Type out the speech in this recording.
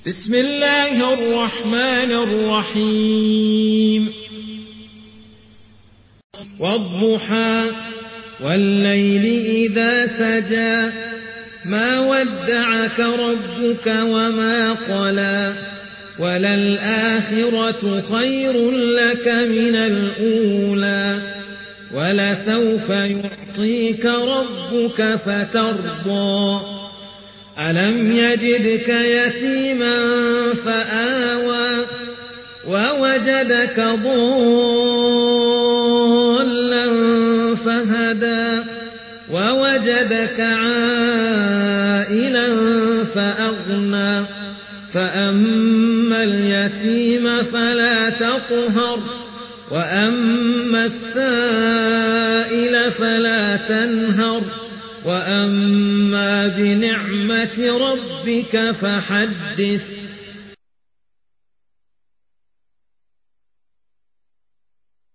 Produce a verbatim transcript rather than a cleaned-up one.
بسم الله الرحمن الرحيم والضحى والليل إذا سجى ما ودعك ربك وما قلى وللآخرة خير لك من الأولى ولسوف يعطيك ربك فترضى ألم يجدك يتيما فآوى ووجدك ضالا فهدى ووجدك عائلا فأغنى فأما اليتيم فلا تقهر وأما السائل فلا تنهر وأما بنعمة ربك فحدث